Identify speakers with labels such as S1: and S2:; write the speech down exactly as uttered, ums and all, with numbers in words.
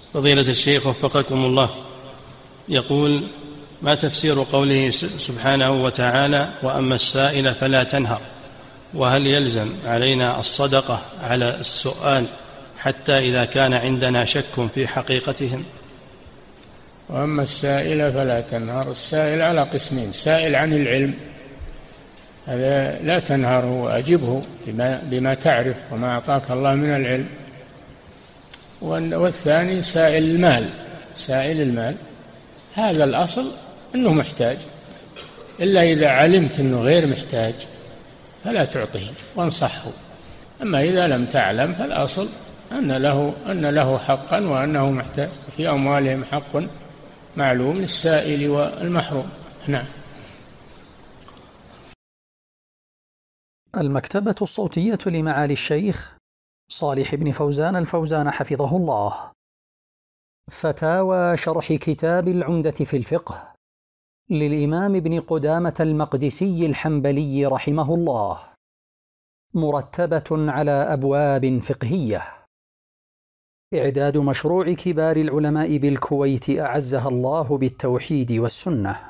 S1: فضيلة الشيخ وفقكم الله، يقول: ما تفسير قوله سبحانه وتعالى: وأما السائل فلا تنهر؟ وهل يلزم علينا الصدقة على السؤال حتى إذا كان عندنا شك في حقيقتهم؟
S2: وأما السائل فلا تنهر، السائل على قسمين: سائل عن العلم، هذا لا تنهره وأجبه بما, بما تعرف وما أعطاك الله من العلم. والثاني سائل المال، سائل المال هذا الأصل أنه محتاج، إلا إذا علمت أنه غير محتاج فلا تعطيه وانصحه. أما إذا لم تعلم فالأصل أن له, أن له حقا وأنه محتاج. في أموالهم حق معلوم للسائل والمحروم. نعم.
S3: المكتبة الصوتية لمعالي الشيخ صالح بن فوزان الفوزان حفظه الله. فتاوى شرح كتاب العمدة في الفقه للإمام ابن قدامة المقدسي الحنبلي رحمه الله، مرتبة على أبواب فقهية. إعداد مشروع كبار العلماء بالكويت أعزها الله بالتوحيد والسنة.